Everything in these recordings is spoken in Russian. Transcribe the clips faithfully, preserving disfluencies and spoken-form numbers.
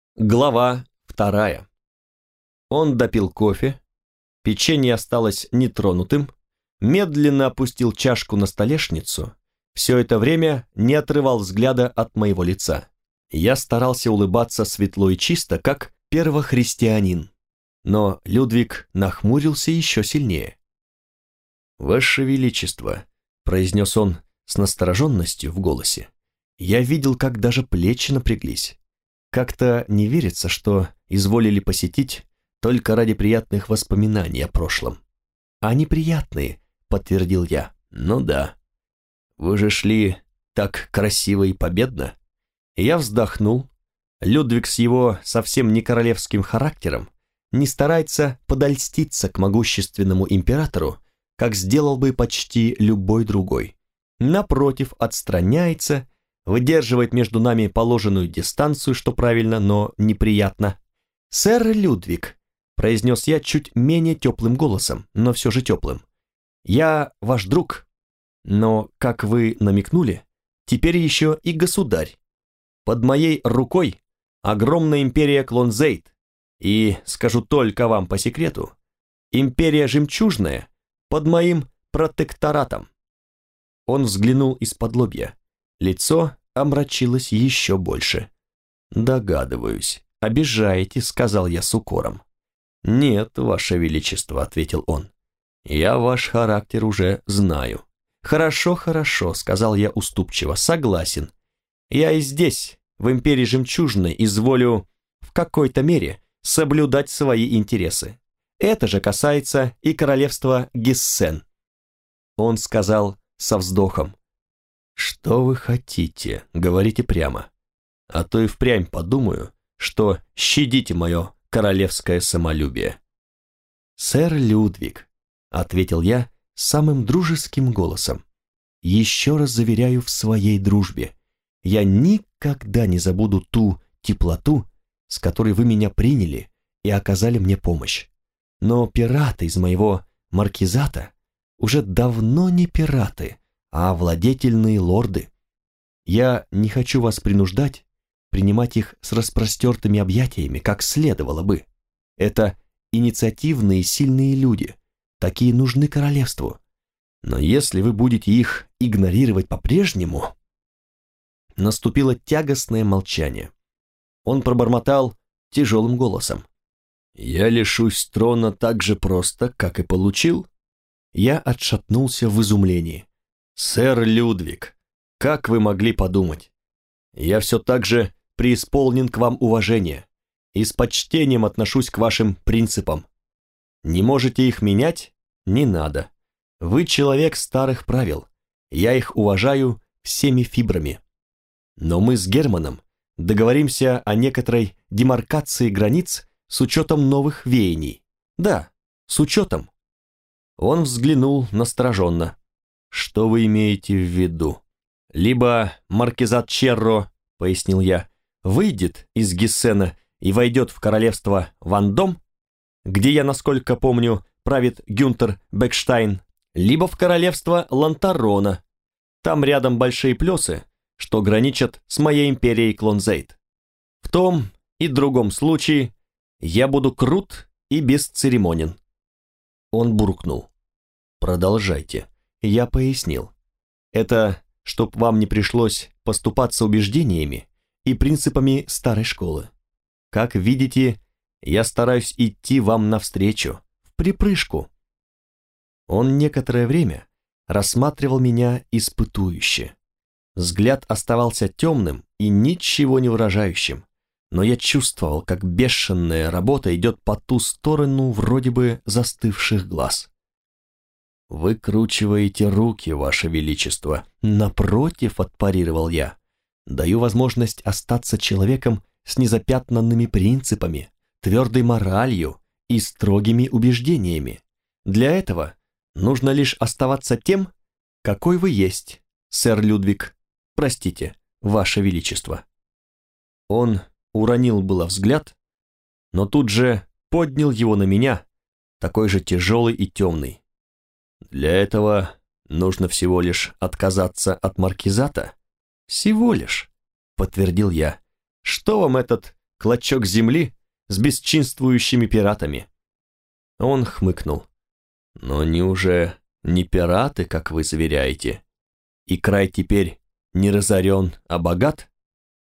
Глава вторая. Он допил кофе, печенье осталось нетронутым, медленно опустил чашку на столешницу, все это время не отрывал взгляда от моего лица. Я старался улыбаться светло и чисто, как первохристианин, но Людвиг нахмурился еще сильнее. «Ваше Величество», — произнес он с настороженностью в голосе, — я видел, как даже плечи напряглись. Как-то не верится, что изволили посетить только ради приятных воспоминаний о прошлом. А неприятные, подтвердил я. Ну да. Вы же шли так красиво и победно. Я вздохнул. Людвиг с его совсем не королевским характером не старается подольститься к могущественному императору, как сделал бы почти любой другой. Напротив, отстраняется, выдерживает между нами положенную дистанцию, что правильно, но неприятно. «Сэр Людвиг», — произнес я чуть менее теплым голосом, но все же теплым, — «я ваш друг, но, как вы намекнули, теперь еще и государь. Под моей рукой огромная империя Клонзейд, и, скажу только вам по секрету, империя Жемчужная под моим протекторатом». Он взглянул из-под лобья. Лицо омрачилось еще больше. «Догадываюсь, обижаете», — сказал я с укором. «Нет, Ваше Величество», — ответил он. «Я ваш характер уже знаю». «Хорошо, хорошо», — сказал я уступчиво, — «согласен. Я и здесь, в империи Жемчужной, изволю в какой-то мере соблюдать свои интересы. Это же касается и королевства Гессен». Он сказал со вздохом: «Что вы хотите, говорите прямо, а то и впрямь подумаю, что щадите мое королевское самолюбие». «Сэр Людвиг», — ответил я самым дружеским голосом, — «еще раз заверяю в своей дружбе. Я никогда не забуду ту теплоту, с которой вы меня приняли и оказали мне помощь. Но пираты из моего маркизата уже давно не пираты, а владетельные лорды. Я не хочу вас принуждать принимать их с распростертыми объятиями, как следовало бы. Это инициативные сильные люди, такие нужны королевству. Но если вы будете их игнорировать по-прежнему...» Наступило тягостное молчание. Он пробормотал тяжелым голосом: «Я лишусь трона так же просто, как и получил». Я отшатнулся в изумлении. «Сэр Людвиг, как вы могли подумать? Я все так же преисполнен к вам уважения и с почтением отношусь к вашим принципам. Не можете их менять? Не надо. Вы человек старых правил, я их уважаю всеми фибрами. Но мы с Германом договоримся о некоторой демаркации границ с учетом новых веяний. Да, с учетом». Он взглянул настороженно. «Что вы имеете в виду?» «Либо маркизат Черро, — пояснил я, — выйдет из Гессена и войдет в королевство Вандом, где, я насколько помню, правит Гюнтер Бекштайн, либо в королевство Лантарона. Там рядом большие плесы, что граничат с моей империей Клонзейд. В том и другом случае я буду крут и бесцеремонен». Он буркнул: «Продолжайте». Я пояснил: «Это чтоб вам не пришлось поступаться убеждениями и принципами старой школы. Как видите, я стараюсь идти вам навстречу, в припрыжку». Он некоторое время рассматривал меня испытующе. Взгляд оставался темным и ничего не выражающим, но я чувствовал, как бешеная работа идет по ту сторону вроде бы застывших глаз. «Выкручиваете руки, Ваше Величество». «Напротив, — отпарировал я, — даю возможность остаться человеком с незапятнанными принципами, твердой моралью и строгими убеждениями. Для этого нужно лишь оставаться тем, какой вы есть, сэр Людвиг. Простите, Ваше Величество». Он уронил было взгляд, но тут же поднял его на меня, такой же тяжелый и темный. «Для этого нужно всего лишь отказаться от маркизата?» «Всего лишь», — подтвердил я. «Что вам этот клочок земли с бесчинствующими пиратами. Он хмыкнул. Но они уже не пираты, как вы заверяете, и край теперь не разорен, а богат?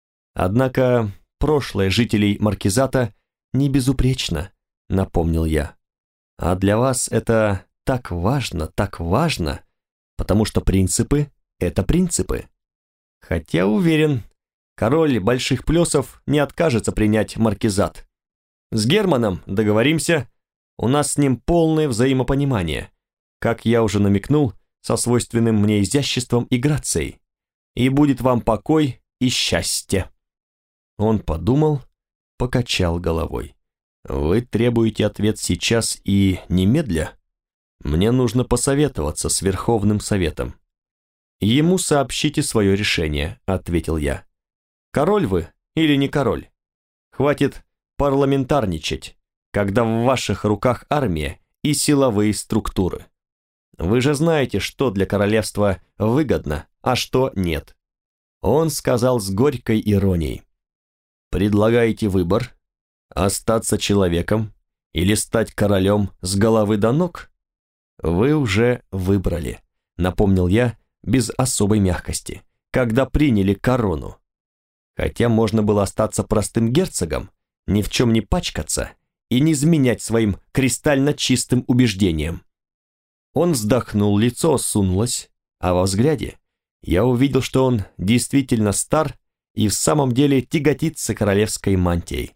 Однако прошлое жителей Маркизата не безупречно, напомнил я. А для вас это так важно, так важно, потому что принципы – это принципы. Хотя, уверен, король Больших Плесов не откажется принять Маркизат. С Германом договоримся, у нас с ним полное взаимопонимание, как я уже намекнул, со свойственным мне изяществом и грацией. И будет вам покой и счастье. Он подумал, покачал головой. Вы требуете ответ сейчас и немедля? Мне нужно посоветоваться с Верховным Советом. Ему сообщите свое решение, ответил я. Король вы или не король? Хватит парламентарничать, когда в ваших руках армия и силовые структуры. Вы же знаете, что для королевства выгодно, а что нет. Он сказал с горькой иронией. Предлагаете выбор? Остаться человеком или стать королем с головы до ног? Вы уже выбрали, напомнил я без особой мягкости, когда приняли корону. Хотя можно было остаться простым герцогом, ни в чем не пачкаться и не изменять своим кристально чистым убеждениям. Он вздохнул, лицо осунулось, а во взгляде я увидел, что он действительно стар и в самом деле тяготится королевской мантией.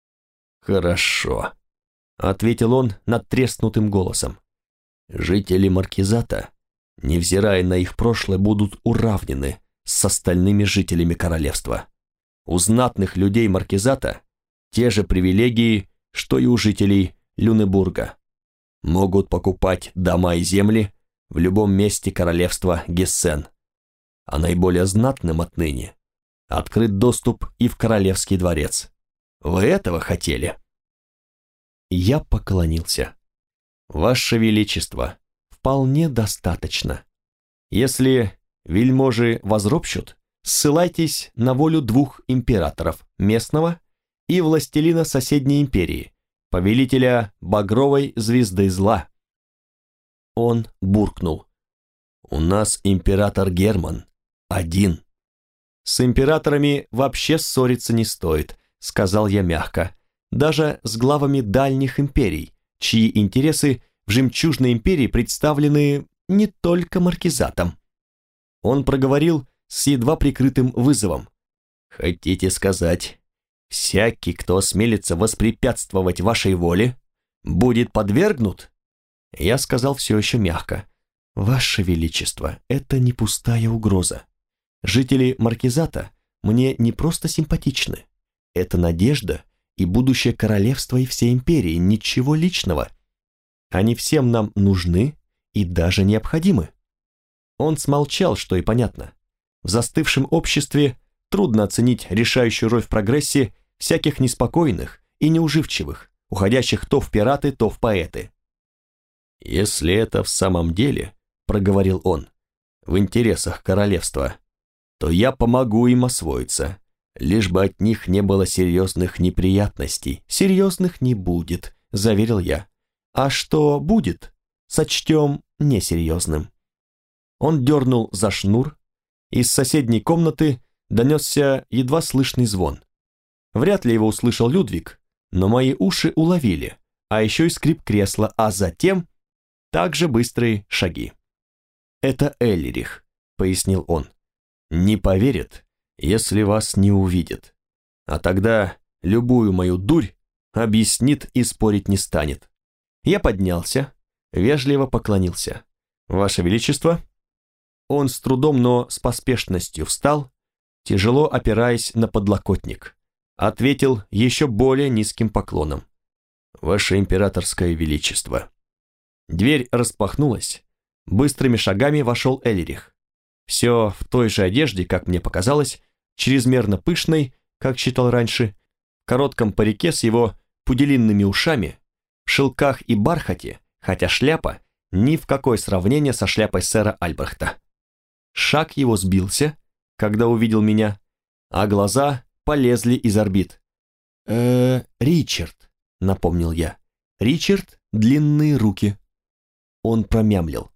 «Хорошо», — ответил он надтреснутым голосом. «Жители Маркизата, невзирая на их прошлое, будут уравнены с остальными жителями королевства. У знатных людей Маркизата те же привилегии, что и у жителей Люнебурга. Могут покупать дома и земли в любом месте королевства Гессен, а наиболее знатным отныне открыт доступ и в королевский дворец. Вы этого хотели?» Я поклонился. «Ваше Величество, вполне достаточно. Если вельможи возропщут, ссылайтесь на волю двух императоров, местного и властелина соседней империи, повелителя Багровой Звезды Зла». Он буркнул. «У нас император Герман. Один». «С императорами вообще ссориться не стоит», — сказал я мягко, «даже с главами дальних империй, чьи интересы в Жемчужной империи представлены не только Маркизатом». Он проговорил с едва прикрытым вызовом. «Хотите сказать, всякий, кто осмелится воспрепятствовать вашей воле, будет подвергнут?» Я сказал все еще мягко. «Ваше Величество, это не пустая угроза. Жители Маркизата мне не просто симпатичны. Это надежда и будущее королевства и всей империи, ничего личного. Они всем нам нужны и даже необходимы». Он смолчал, что и понятно. В застывшем обществе трудно оценить решающую роль в прогрессе всяких неспокойных и неуживчивых, уходящих то в пираты, то в поэты. «Если это в самом деле, — проговорил он, — в интересах королевства, то я помогу им освоиться, лишь бы от них не было серьезных неприятностей». «Серьезных не будет», — заверил я. «А что будет, сочтем несерьезным». Он дернул за шнур, из соседней комнаты донесся едва слышный звон. Вряд ли его услышал Людвиг, но мои уши уловили, а еще и скрип кресла, а затем также быстрые шаги. «Это Эллирих», — пояснил он. «Не поверит, если вас не увидит. А тогда любую мою дурь объяснит и спорить не станет». Я поднялся, вежливо поклонился. «Ваше Величество». Он с трудом, но с поспешностью встал, тяжело опираясь на подлокотник. Ответил еще более низким поклоном. «Ваше императорское величество». Дверь распахнулась. Быстрыми шагами вошел Эллирих. Все в той же одежде, как мне показалось, чрезмерно пышной, как считал раньше, в коротком парике с его пуделинными ушами, в шелках и бархате, хотя шляпа ни в какое сравнение со шляпой сэра Альбрехта. Шаг его сбился, когда увидел меня, а глаза полезли из орбит. э Ричард», — напомнил я. «Ричард, длинные руки». Он промямлил.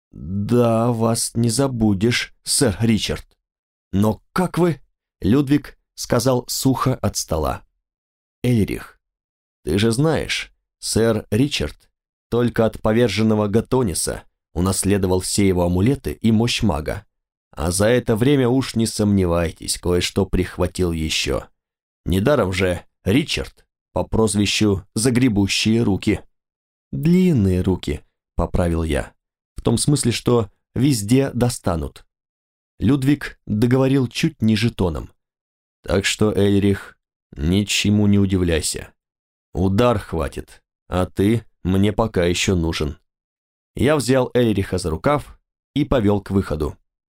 «Да, вас не забудешь, сэр Ричард». «Но как вы?» — Людвиг сказал сухо от стола. «Эльрих, ты же знаешь, сэр Ричард только от поверженного Гатониса унаследовал все его амулеты и мощь мага, а за это время уж не сомневайтесь, кое-что прихватил еще. Недаром же Ричард по прозвищу «Загребущие руки». «Длинные руки», — поправил я, в том смысле, что везде достанут. Людвиг договорил чуть ниже тоном. «Так что, Эльрих, ничему не удивляйся. Удар хватит, а ты мне пока еще нужен». Я взял Эльриха за рукав и повел к выходу.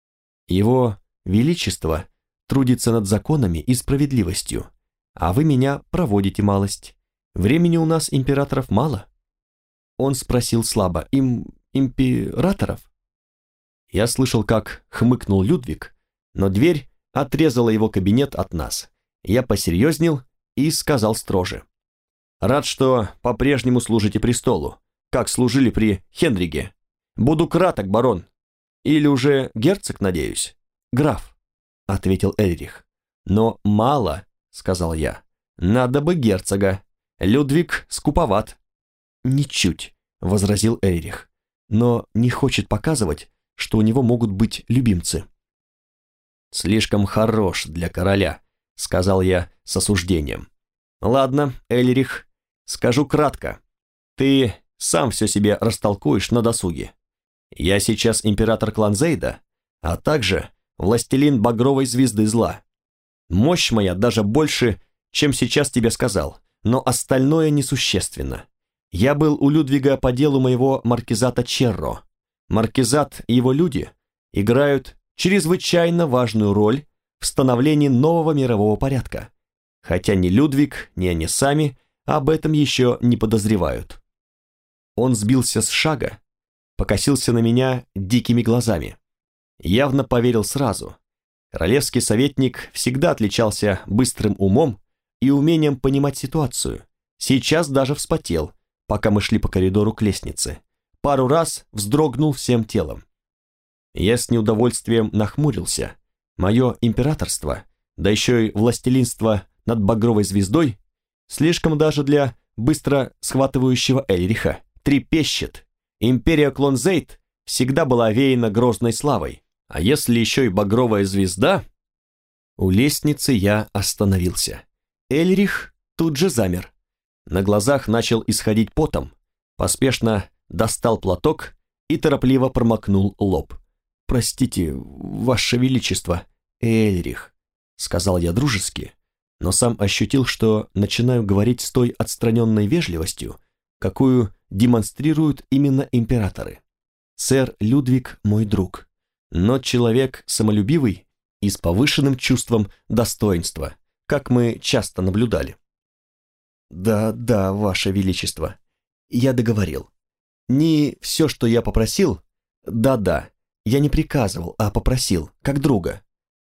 Его Величество трудится над законами и справедливостью, а вы меня проводите малость. Времени у нас, императоров, мало. Он спросил слабо: им императоров? Я слышал, как хмыкнул Людвиг, но дверь отрезала его кабинет от нас. Я посерьезнел и сказал строже: «Рад, что по-прежнему служите престолу, как служили при Хендриге. Буду краток, барон. Или уже герцог, надеюсь?» «Граф», — ответил Эльрих. «Но мало», — сказал я. «Надо бы герцога. Людвиг скуповат». «Ничуть», — возразил Эльрих, «но не хочет показывать, что у него могут быть любимцы». «Слишком хорош для короля», — сказал я с осуждением. «Ладно, Эльрих, скажу кратко. Ты сам все себе растолкуешь на досуге. Я сейчас император Кланзейда, а также властелин багровой звезды зла. Мощь моя даже больше, чем сейчас тебе сказал, но остальное несущественно. Я был у Людвига по делу моего маркизата Черро. Маркизат и его люди играют чрезвычайно важную роль в становлении нового мирового порядка, хотя ни Людвиг, ни они сами об этом еще не подозревают». Он сбился с шага, покосился на меня дикими глазами. Явно поверил сразу. Королевский советник всегда отличался быстрым умом и умением понимать ситуацию. Сейчас даже вспотел, пока мы шли по коридору к лестнице. Пару раз вздрогнул всем телом. Я с неудовольствием нахмурился. Мое императорство, да еще и властелинство над багровой звездой, слишком даже для быстро схватывающего Эльриха, трепещет. Империя Клонзейд всегда была овеяна грозной славой, а если еще и багровая звезда... У лестницы я остановился. Эльрих тут же замер. На глазах начал исходить потом, поспешно достал платок и торопливо промокнул лоб. «Простите, Ваше Величество, Эльрих», — сказал я дружески, но сам ощутил, что начинаю говорить с той отстраненной вежливостью, какую демонстрируют именно императоры. «Сэр Людвиг мой друг, но человек самолюбивый и с повышенным чувством достоинства, как мы часто наблюдали». «Да, да, Ваше Величество, я договорил. Не все, что я попросил, да-да, я не приказывал, а попросил, как друга.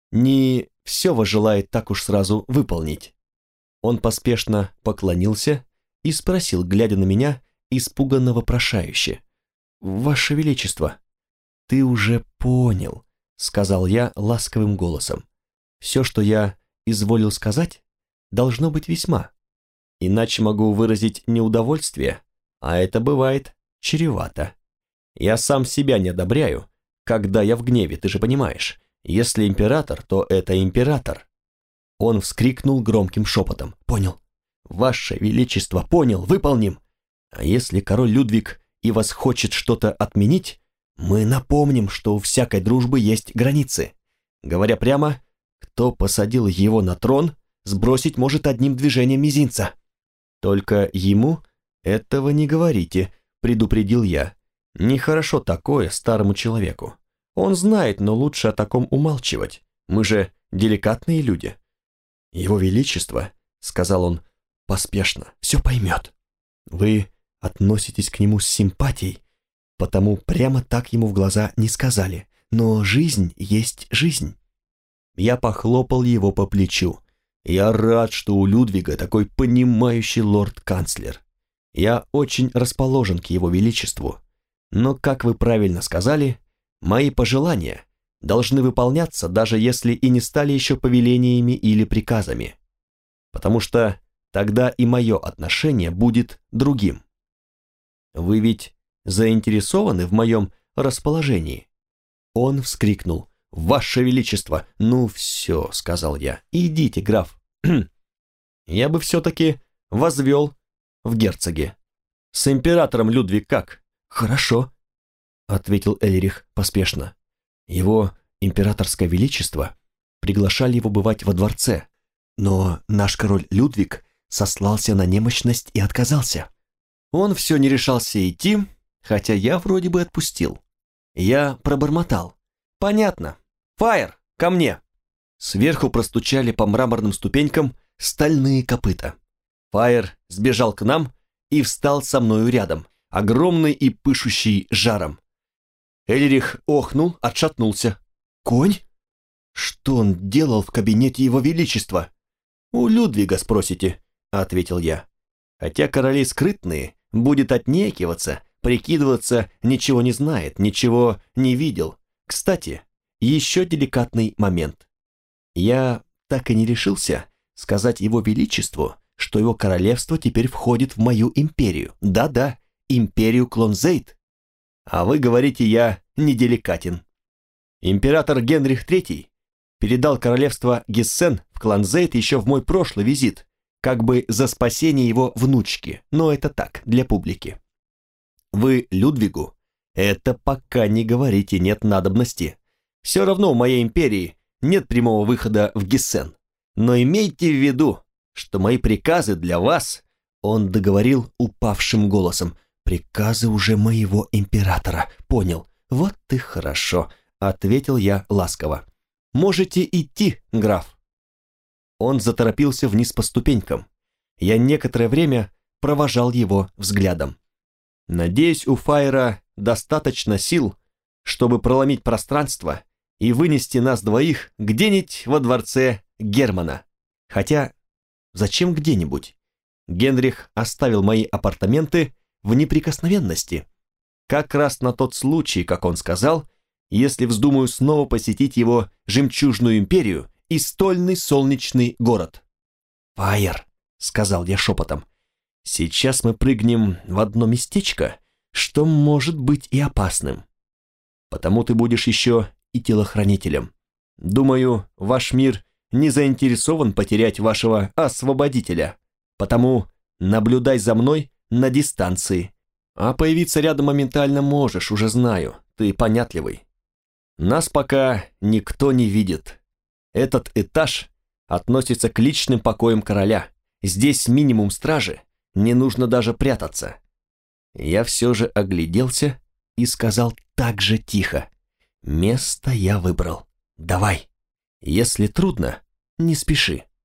Не все вас желает так уж сразу выполнить». Он поспешно поклонился и спросил, глядя на меня, испуганно вопрошающе: «Ваше Величество, ты уже понял», — сказал я ласковым голосом. «Все, что я изволил сказать, должно быть весьма. Иначе могу выразить неудовольствие, а это бывает чревато. Я сам себя не одобряю, когда я в гневе, ты же понимаешь. Если император, то это император». Он вскрикнул громким шепотом: «Понял, Ваше Величество, понял, выполним. А если король Людвиг и вас хочет что-то отменить, мы напомним, что у всякой дружбы есть границы. Говоря прямо, кто посадил его на трон, сбросить может одним движением мизинца. Только ему этого не говорите», — предупредил я. «Нехорошо такое старому человеку. Он знает, но лучше о таком умалчивать. Мы же деликатные люди». «Его Величество», — сказал он поспешно, — «все поймет. Вы относитесь к нему с симпатией, потому прямо так ему в глаза не сказали. Но жизнь есть жизнь». Я похлопал его по плечу. Я рад, что у Людвига такой понимающий лорд-канцлер. Я очень расположен к его величеству, но, как вы правильно сказали, мои пожелания должны выполняться, даже если и не стали еще повелениями или приказами, потому что тогда и мое отношение будет другим. Вы ведь заинтересованы в моем расположении?» Он вскрикнул: «Ваше Величество!» «Ну все», — сказал я, — «идите, граф. Я бы все-таки возвел в герцоге. С императором Людвиг как?» «Хорошо», — ответил Эльрих поспешно. «Его императорское величество приглашали его бывать во дворце, но наш король Людвиг сослался на немощность и отказался. Он все не решался идти, хотя я вроде бы отпустил. Я пробормотал: «Понятно. Фаер, ко мне!» Сверху простучали по мраморным ступенькам стальные копыта. Фаер сбежал к нам и встал со мною рядом, огромный и пышущий жаром. Эльрих охнул, отшатнулся. «Конь? Что он делал в кабинете его величества?» «У Людвига спросите», — ответил я. «Хотя короли скрытные, будет отнекиваться, прикидываться, ничего не знает, ничего не видел. Кстати, еще деликатный момент. Я так и не решился сказать его величеству, что его королевство теперь входит в мою империю. Да-да, империю Клонзейд. А вы говорите, я неделикатен. Император Генрих третий передал королевство Гессен в Клонзейд еще в мой прошлый визит, как бы за спасение его внучки, но это так, для публики. Вы Людвигу это пока не говорите, нет надобности. Все равно в моей империи нет прямого выхода в Гессен. Но имейте в виду, что мои приказы для вас, он договорил упавшим голосом, приказы уже моего императора, понял. Вот и хорошо, ответил я ласково. Можете идти, граф. Он заторопился вниз по ступенькам. Я некоторое время провожал его взглядом. Надеюсь, у Фаера достаточно сил, чтобы проломить пространство и вынести нас двоих где-нибудь во дворце Германа. Хотя, зачем где-нибудь? Генрих оставил мои апартаменты в неприкосновенности. Как раз на тот случай, как он сказал, если вздумаю снова посетить его жемчужную империю и стольный солнечный город. «Фаер», — сказал я шепотом, — «сейчас мы прыгнем в одно местечко, что может быть и опасным. Потому ты будешь еще и телохранителем. Думаю, ваш мир не заинтересован потерять вашего освободителя, потому наблюдай за мной на дистанции. А появиться рядом моментально можешь, уже знаю, ты понятливый. Нас пока никто не видит. Этот этаж относится к личным покоям короля. Здесь минимум стражи, не нужно даже прятаться». Я все же огляделся и сказал так же тихо: «Место я выбрал. Давай. Если трудно, не спеши».